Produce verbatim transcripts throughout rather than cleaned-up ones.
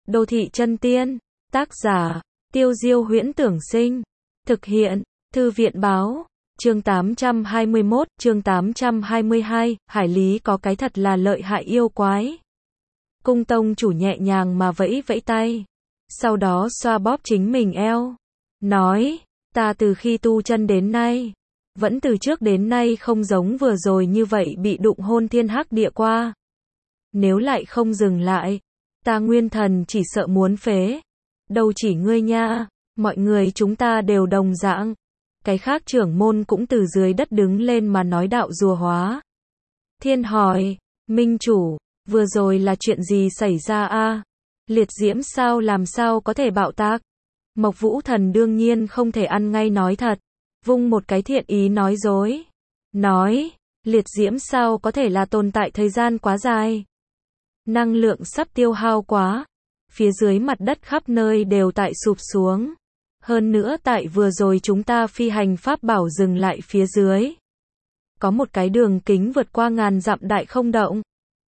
Đô thị chân tiên, tác giả, Tiêu Diêu Huyễn Tưởng Sinh, thực hiện, Thư viện báo, chương tám trăm hai mươi mốt, chương tám trăm hai mươi hai, Hải Lý có cái thật là lợi hại yêu quái. Cung tông chủ nhẹ nhàng mà vẫy vẫy tay, sau đó xoa bóp chính mình eo, nói, ta từ khi tu chân đến nay, vẫn từ trước đến nay không giống vừa rồi như vậy bị đụng hôn thiên hắc địa qua. Nếu lại không dừng lại, ta nguyên thần chỉ sợ muốn phế. Đâu chỉ ngươi nha, mọi người chúng ta đều đồng dạng. Cái khác trưởng môn cũng từ dưới đất đứng lên mà nói đạo rùa hóa. Thiên hỏi, minh chủ, vừa rồi là chuyện gì xảy ra a? Liệt diễm sao làm sao có thể bạo tác? Mộc Vũ Thần đương nhiên không thể ăn ngay nói thật, vung một cái thiện ý nói dối. Nói, liệt diễm sao có thể là tồn tại thời gian quá dài? Năng lượng sắp tiêu hao quá. Phía dưới mặt đất khắp nơi đều tại sụp xuống. Hơn nữa tại vừa rồi chúng ta phi hành pháp bảo dừng lại phía dưới. Có một cái đường kính vượt qua ngàn dặm đại không động.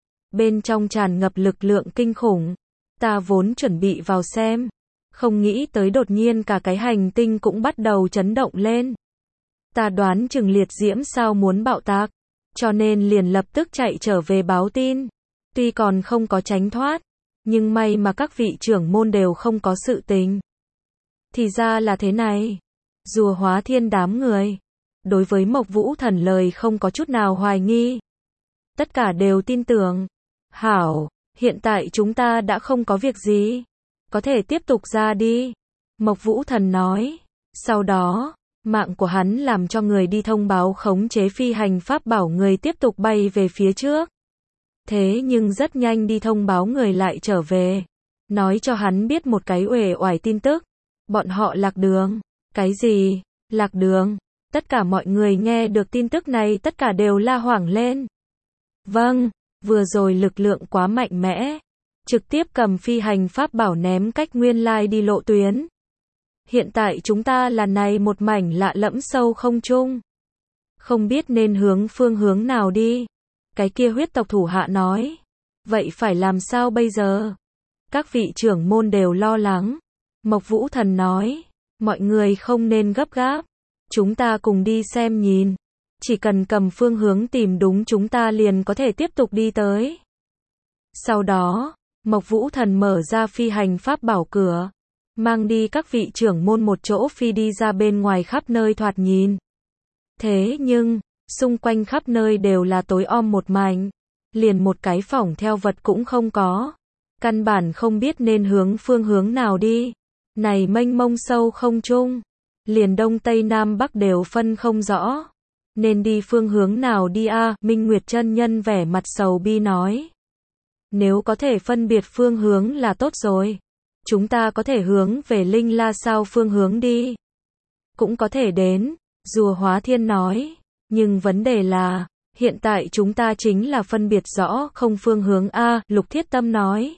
Bên trong tràn ngập lực lượng kinh khủng. Ta vốn chuẩn bị vào xem. Không nghĩ tới đột nhiên cả cái hành tinh cũng bắt đầu chấn động lên. Ta đoán chừng liệt diễm sao muốn bạo tạc. Cho nên liền lập tức chạy trở về báo tin. Tuy còn không có tránh thoát, nhưng may mà các vị trưởng môn đều không có sự tình. Thì ra là thế này. Rùa hóa thiên đám người. Đối với Mộc Vũ Thần lời không có chút nào hoài nghi. Tất cả đều tin tưởng. Hảo, hiện tại chúng ta đã không có việc gì. Có thể tiếp tục ra đi. Mộc Vũ Thần nói. Sau đó, mạng của hắn làm cho người đi thông báo khống chế phi hành pháp bảo người tiếp tục bay về phía trước. Thế nhưng rất nhanh đi thông báo người lại trở về. Nói cho hắn biết một cái uể oải tin tức. Bọn họ lạc đường. Cái gì? Lạc đường? Tất cả mọi người nghe được tin tức này tất cả đều la hoảng lên. Vâng, vừa rồi lực lượng quá mạnh mẽ. Trực tiếp cầm phi hành pháp bảo ném cách nguyên lai đi lộ tuyến. Hiện tại chúng ta là này một mảnh lạ lẫm sâu không trung. Không biết nên hướng phương hướng nào đi. Cái kia huyết tộc thủ hạ nói. Vậy phải làm sao bây giờ? Các vị trưởng môn đều lo lắng. Mộc Vũ Thần nói. Mọi người không nên gấp gáp. Chúng ta cùng đi xem nhìn. Chỉ cần cầm phương hướng tìm đúng chúng ta liền có thể tiếp tục đi tới. Sau đó, Mộc Vũ Thần mở ra phi hành pháp bảo cửa. Mang đi các vị trưởng môn một chỗ phi đi ra bên ngoài khắp nơi thoạt nhìn. Thế nhưng, xung quanh khắp nơi đều là tối om một mảnh. Liền một cái phỏng theo vật cũng không có. Căn bản không biết nên hướng phương hướng nào đi. Này mênh mông sâu không trung. Liền đông tây nam bắc đều phân không rõ. Nên đi phương hướng nào đi a? À? Minh Nguyệt chân nhân vẻ mặt sầu bi nói. Nếu có thể phân biệt phương hướng là tốt rồi. Chúng ta có thể hướng về Linh La sao phương hướng đi. Cũng có thể đến. Rùa hóa thiên nói. Nhưng vấn đề là, hiện tại chúng ta chính là phân biệt rõ không phương hướng a, Lục Thiết Tâm nói.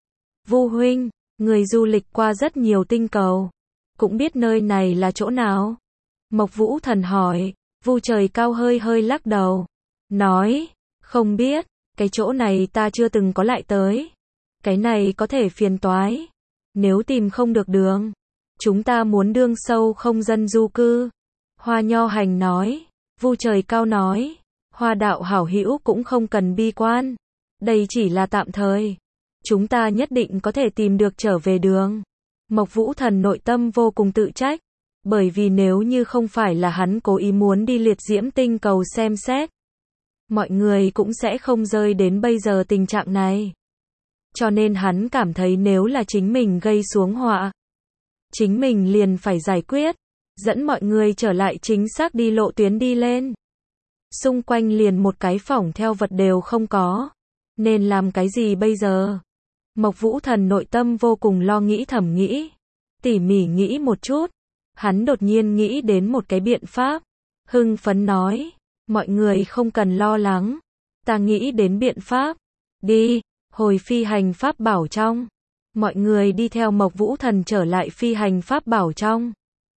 Vu huynh, người du lịch qua rất nhiều tinh cầu, cũng biết nơi này là chỗ nào? Mộc Vũ Thần hỏi. Vu Trời Cao hơi hơi lắc đầu, nói, không biết, cái chỗ này ta chưa từng có lại tới. Cái này có thể phiền toái. Nếu tìm không được đường, chúng ta muốn đương sâu không dân du cư. Hoa Nho Hành nói. Vu Trời Cao nói, Hoa đạo hảo hữu cũng không cần bi quan. Đây chỉ là tạm thời. Chúng ta nhất định có thể tìm được trở về đường. Mộc Vũ Thần nội tâm vô cùng tự trách. Bởi vì nếu như không phải là hắn cố ý muốn đi liệt diễm tinh cầu xem xét, mọi người cũng sẽ không rơi đến bây giờ tình trạng này. Cho nên hắn cảm thấy nếu là chính mình gây xuống họa, chính mình liền phải giải quyết. Dẫn mọi người trở lại chính xác đi lộ tuyến đi lên. Xung quanh liền một cái phỏng theo vật đều không có. Nên làm cái gì bây giờ? Mộc Vũ Thần nội tâm vô cùng lo nghĩ thầm nghĩ. Tỉ mỉ nghĩ một chút. Hắn đột nhiên nghĩ đến một cái biện pháp. Hưng phấn nói. Mọi người không cần lo lắng. Ta nghĩ đến biện pháp. Đi, hồi phi hành pháp bảo trong. Mọi người đi theo Mộc Vũ Thần trở lại phi hành pháp bảo trong.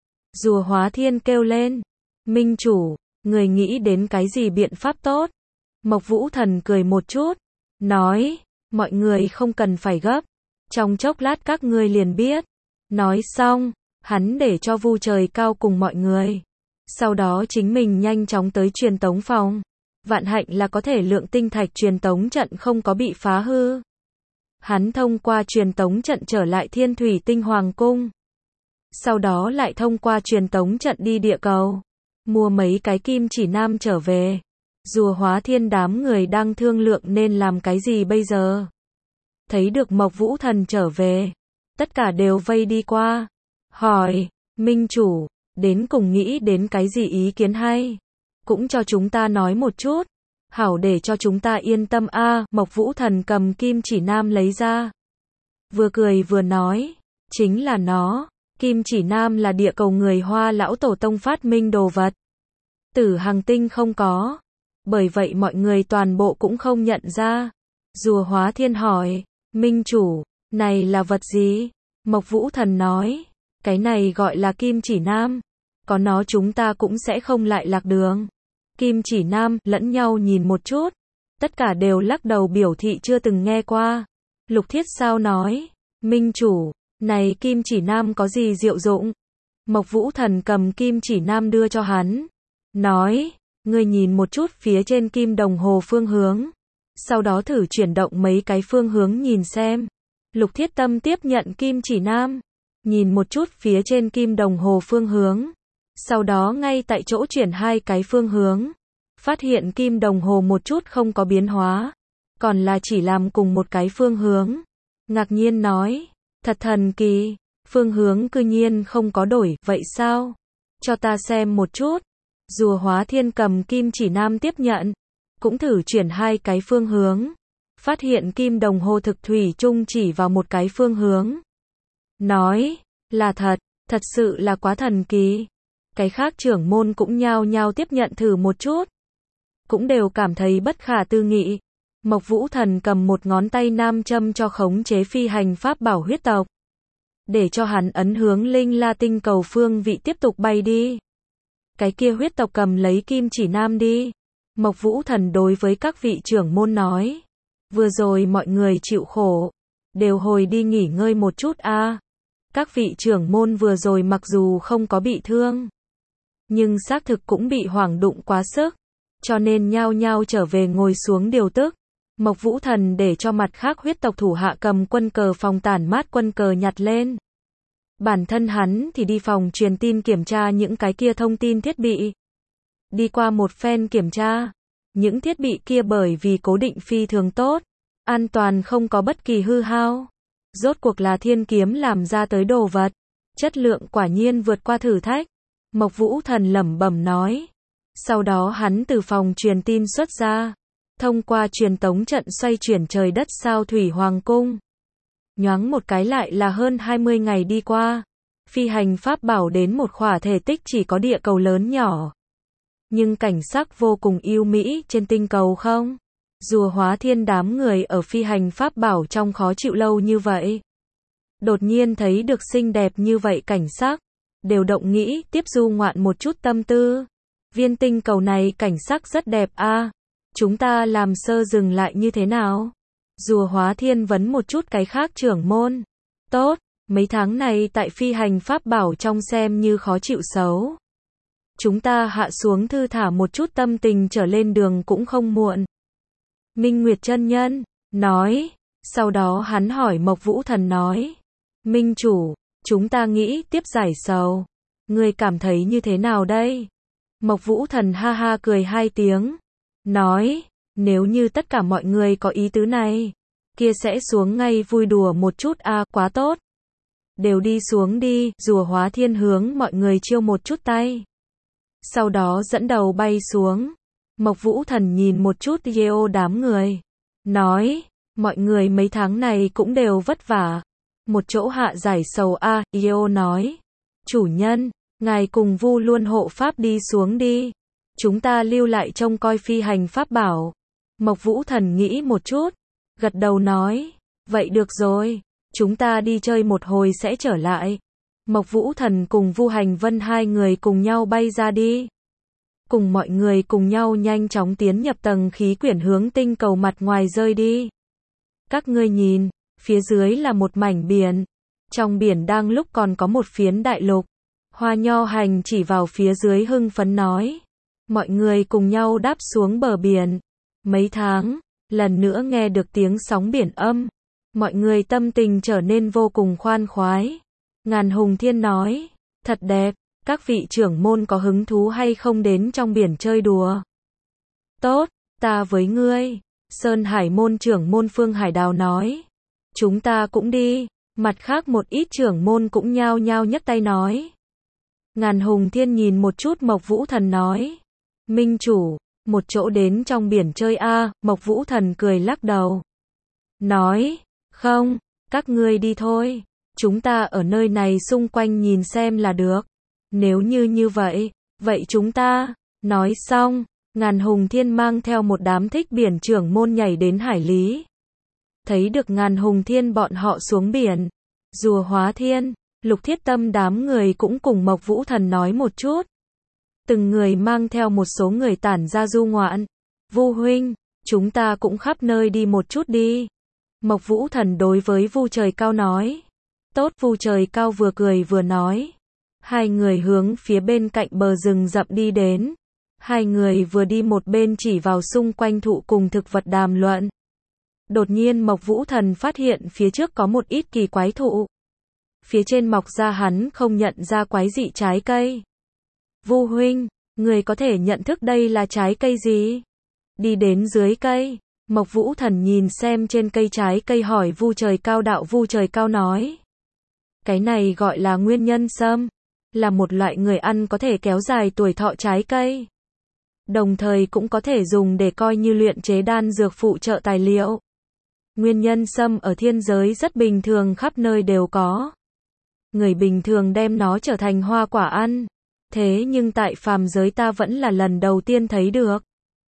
Rùa hóa thiên kêu lên. Minh chủ, người nghĩ đến cái gì biện pháp tốt? Mộc Vũ Thần cười một chút. Nói, mọi người không cần phải gấp. Trong chốc lát các ngươi liền biết. Nói xong, hắn để cho Vu Trời Cao cùng mọi người. Sau đó chính mình nhanh chóng tới truyền tống phòng. Vạn hạnh là có thể lượng tinh thạch truyền tống trận không có bị phá hư. Hắn thông qua truyền tống trận trở lại Thiên Thủy Tinh Hoàng Cung. Sau đó lại thông qua truyền tống trận đi địa cầu. Mua mấy cái kim chỉ nam trở về. Rùa Hóa Thiên đám người đang thương lượng nên làm cái gì bây giờ. Thấy được Mộc Vũ Thần trở về. Tất cả đều vây đi qua. Hỏi, Minh Chủ, đến cùng nghĩ đến cái gì ý kiến hay? Cũng cho chúng ta nói một chút. Hảo để cho chúng ta yên tâm a. À, Mộc Vũ Thần cầm kim chỉ nam lấy ra. Vừa cười vừa nói. Chính là nó. Kim chỉ nam là địa cầu người Hoa lão tổ tông phát minh đồ vật. Tử Hằng Tinh không có. Bởi vậy mọi người toàn bộ cũng không nhận ra. Rùa Hóa Thiên hỏi. Minh Chủ, này là vật gì? Mộc Vũ Thần nói. Cái này gọi là kim chỉ nam. Có nó chúng ta cũng sẽ không lại lạc đường. Kim chỉ nam, lẫn nhau nhìn một chút. Tất cả đều lắc đầu biểu thị chưa từng nghe qua. Lục Thiết Sao nói. Minh Chủ, này kim chỉ nam có gì diệu dụng? Mộc Vũ Thần cầm kim chỉ nam đưa cho hắn. Nói, ngươi nhìn một chút phía trên kim đồng hồ phương hướng. Sau đó thử chuyển động mấy cái phương hướng nhìn xem. Lục Thiết Tâm tiếp nhận kim chỉ nam. Nhìn một chút phía trên kim đồng hồ phương hướng. Sau đó ngay tại chỗ chuyển hai cái phương hướng. Phát hiện kim đồng hồ một chút không có biến hóa. Còn là chỉ làm cùng một cái phương hướng. Ngạc nhiên nói. Thật thần kỳ. Phương hướng cư nhiên không có đổi. Vậy sao? Cho ta xem một chút. Rùa Hóa Thiên cầm kim chỉ nam tiếp nhận. Cũng thử chuyển hai cái phương hướng. Phát hiện kim đồng hồ thực thủy chung chỉ vào một cái phương hướng. Nói. Là thật. Thật sự là quá thần kỳ. Cái khác trưởng môn cũng nhao nhao tiếp nhận thử một chút. Cũng đều cảm thấy bất khả tư nghị. Mộc Vũ Thần cầm một ngón tay nam châm cho khống chế phi hành pháp bảo huyết tộc. Để cho hắn ấn hướng Linh La Tinh cầu phương vị tiếp tục bay đi. Cái kia huyết tộc cầm lấy kim chỉ nam đi. Mộc Vũ Thần đối với các vị trưởng môn nói. Vừa rồi mọi người chịu khổ. Đều hồi đi nghỉ ngơi một chút a. À. Các vị trưởng môn vừa rồi mặc dù không có bị thương. Nhưng xác thực cũng bị hoảng đụng quá sức. Cho nên nhao nhao trở về ngồi xuống điều tức. Mộc Vũ Thần để cho mặt khác huyết tộc thủ hạ cầm quân cờ phòng tản mát quân cờ nhặt lên. Bản thân hắn thì đi phòng truyền tin kiểm tra những cái kia thông tin thiết bị. Đi qua một phen kiểm tra. Những thiết bị kia bởi vì cố định phi thường tốt. An toàn không có bất kỳ hư hao. Rốt cuộc là thiên kiếm làm ra tới đồ vật. Chất lượng quả nhiên vượt qua thử thách. Mộc Vũ Thần lẩm bẩm nói. Sau đó hắn từ phòng truyền tin xuất ra. Thông qua truyền tống trận xoay chuyển trời đất sao thủy hoàng cung. Nhoáng một cái lại là hơn hai mươi ngày đi qua. Phi hành pháp bảo đến một khỏa thể tích chỉ có địa cầu lớn nhỏ. Nhưng cảnh sắc vô cùng yêu mỹ trên tinh cầu không? Rùa Hóa Thiên đám người ở phi hành pháp bảo trong khó chịu lâu như vậy. Đột nhiên thấy được xinh đẹp như vậy cảnh sắc. Đều động nghĩ tiếp du ngoạn một chút tâm tư. Viên tinh cầu này cảnh sắc rất đẹp a. À, chúng ta làm sơ dừng lại như thế nào? Rùa Hóa Thiên vấn một chút cái khác trưởng môn. Tốt, mấy tháng này tại phi hành pháp bảo trong xem như khó chịu xấu. Chúng ta hạ xuống thư thả một chút tâm tình trở lên đường cũng không muộn. Minh Nguyệt chân nhân nói. Sau đó hắn hỏi Mộc Vũ Thần nói. Minh Chủ, chúng ta nghĩ tiếp giải sầu. Ngươi cảm thấy như thế nào đây? Mộc Vũ Thần ha ha cười hai tiếng. Nói, nếu như tất cả mọi người có ý tứ này, kia sẽ xuống ngay vui đùa một chút a. À, quá tốt. Đều đi xuống đi. Rùa Hóa Thiên hướng mọi người chiêu một chút tay. Sau đó dẫn đầu bay xuống. Mộc Vũ Thần nhìn một chút Yeo đám người. Nói, mọi người mấy tháng này cũng đều vất vả. Một chỗ hạ giải sầu a. À, Yeo nói. Chủ nhân, ngài cùng Vu Luân hộ pháp đi xuống đi. Chúng ta lưu lại trông coi phi hành pháp bảo. Mộc Vũ Thần nghĩ một chút. Gật đầu nói. Vậy được rồi. Chúng ta đi chơi một hồi sẽ trở lại. Mộc Vũ Thần cùng Vu Hành Vân hai người cùng nhau bay ra đi. Cùng mọi người cùng nhau nhanh chóng tiến nhập tầng khí quyển hướng tinh cầu mặt ngoài rơi đi. Các ngươi nhìn, phía dưới là một mảnh biển. Trong biển đang lúc còn có một phiến đại lục. Hoa Nho Hành chỉ vào phía dưới hưng phấn nói. Mọi người cùng nhau đáp xuống bờ biển. Mấy tháng, lần nữa nghe được tiếng sóng biển âm. Mọi người tâm tình trở nên vô cùng khoan khoái. Ngàn Hùng Thiên nói, thật đẹp, các vị trưởng môn có hứng thú hay không đến trong biển chơi đùa? Tốt, ta với ngươi. Sơn Hải môn trưởng môn Phương Hải Đào nói. Chúng ta cũng đi. Mặt khác một ít trưởng môn cũng nhao nhao nhấc tay nói. Ngàn Hùng Thiên nhìn một chút Mộc Vũ Thần nói. Minh chủ, một chỗ đến trong biển chơi a. Mộc Vũ Thần cười lắc đầu. Nói, không, các ngươi đi thôi. Chúng ta ở nơi này xung quanh nhìn xem là được. Nếu như như vậy, vậy chúng ta. Nói xong, Ngàn Hùng Thiên mang theo một đám thích biển trưởng môn nhảy đến hải lý. Thấy được Ngàn Hùng Thiên bọn họ xuống biển. Rùa Hóa Thiên, Lục Thiết Tâm đám người cũng cùng Mộc Vũ Thần nói một chút. Từng người mang theo một số người tản ra du ngoạn. Vu huynh, chúng ta cũng khắp nơi đi một chút đi. Mộc Vũ Thần đối với Vu Trời Cao nói. Tốt, Vu Trời Cao vừa cười vừa nói. Hai người hướng phía bên cạnh bờ rừng rậm đi đến. Hai người vừa đi một bên chỉ vào xung quanh thụ cùng thực vật đàm luận. Đột nhiên Mộc Vũ Thần phát hiện phía trước có một ít kỳ quái thụ. Phía trên mọc ra hắn không nhận ra quái dị trái cây. Vu huynh, người có thể nhận thức đây là trái cây gì? Đi đến dưới cây, Mộc Vũ Thần nhìn xem trên cây trái cây hỏi Vu Trời Cao. Đạo Vu Trời Cao nói. Cái này gọi là nguyên nhân sâm, là một loại người ăn có thể kéo dài tuổi thọ trái cây. Đồng thời cũng có thể dùng để coi như luyện chế đan dược phụ trợ tài liệu. Nguyên nhân sâm ở thiên giới rất bình thường, khắp nơi đều có. Người bình thường đem nó trở thành hoa quả ăn. Thế nhưng tại phàm giới ta vẫn là lần đầu tiên thấy được.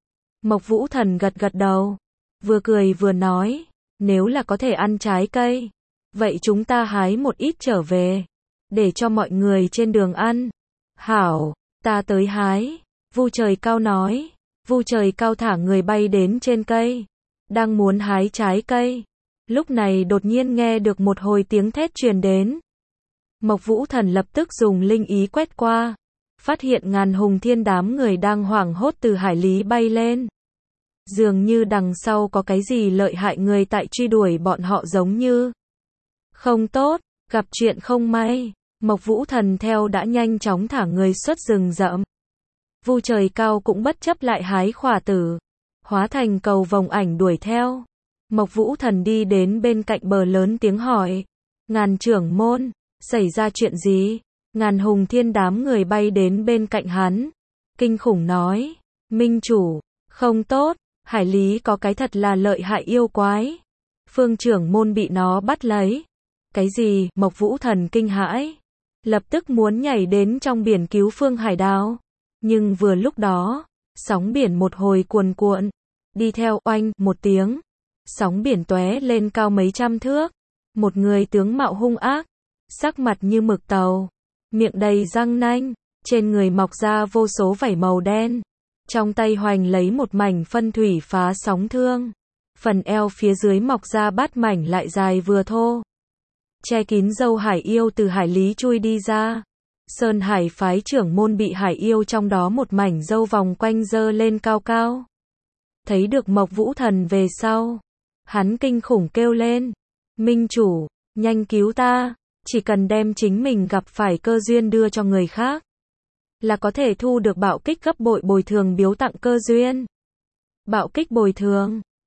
Mộc Vũ Thần gật gật đầu. Vừa cười vừa nói. Nếu là có thể ăn trái cây. Vậy chúng ta hái một ít trở về. Để cho mọi người trên đường ăn. Hảo, ta tới hái. Vu Trời Cao nói. Vu Trời Cao thả người bay đến trên cây. Đang muốn hái trái cây. Lúc này đột nhiên nghe được một hồi tiếng thét truyền đến. Mộc Vũ Thần lập tức dùng linh ý quét qua. Phát hiện Ngàn Hùng Thiên đám người đang hoảng hốt từ hải lý bay lên. Dường như đằng sau có cái gì lợi hại người tại truy đuổi bọn họ giống như. Không tốt, gặp chuyện không may. Mộc Vũ Thần theo đã nhanh chóng thả người xuất rừng rậm. Vu Trời Cao cũng bất chấp lại hái khỏa tử. Hóa thành cầu vồng ảnh đuổi theo. Mộc Vũ Thần đi đến bên cạnh bờ lớn tiếng hỏi. Ngàn trưởng môn, xảy ra chuyện gì? Ngàn Hùng Thiên đám người bay đến bên cạnh hắn. Kinh khủng nói. Minh chủ, không tốt, hải lý có cái thật là lợi hại yêu quái. Phương trưởng môn bị nó bắt lấy. Cái gì? Mộc Vũ Thần kinh hãi. Lập tức muốn nhảy đến trong biển cứu Phương Hải Đào. Nhưng vừa lúc đó, sóng biển một hồi cuồn cuộn. Đi theo oanh một tiếng. Sóng biển tóe lên cao mấy trăm thước. Một người tướng mạo hung ác. Sắc mặt như mực tàu. Miệng đầy răng nanh. Trên người mọc ra vô số vảy màu đen. Trong tay hoành lấy một mảnh phân thủy phá sóng thương. Phần eo phía dưới mọc ra bát mảnh lại dài vừa thô. Che kín râu hải yêu từ hải lý chui đi ra. Sơn Hải phái trưởng môn bị hải yêu trong đó một mảnh râu vòng quanh dơ lên cao cao. Thấy được Mộc Vũ Thần về sau. Hắn kinh khủng kêu lên. Minh chủ, nhanh cứu ta. Chỉ cần đem chính mình gặp phải cơ duyên đưa cho người khác. Là có thể thu được bạo kích gấp bội bồi thường biếu tặng cơ duyên. Bạo kích bồi thường.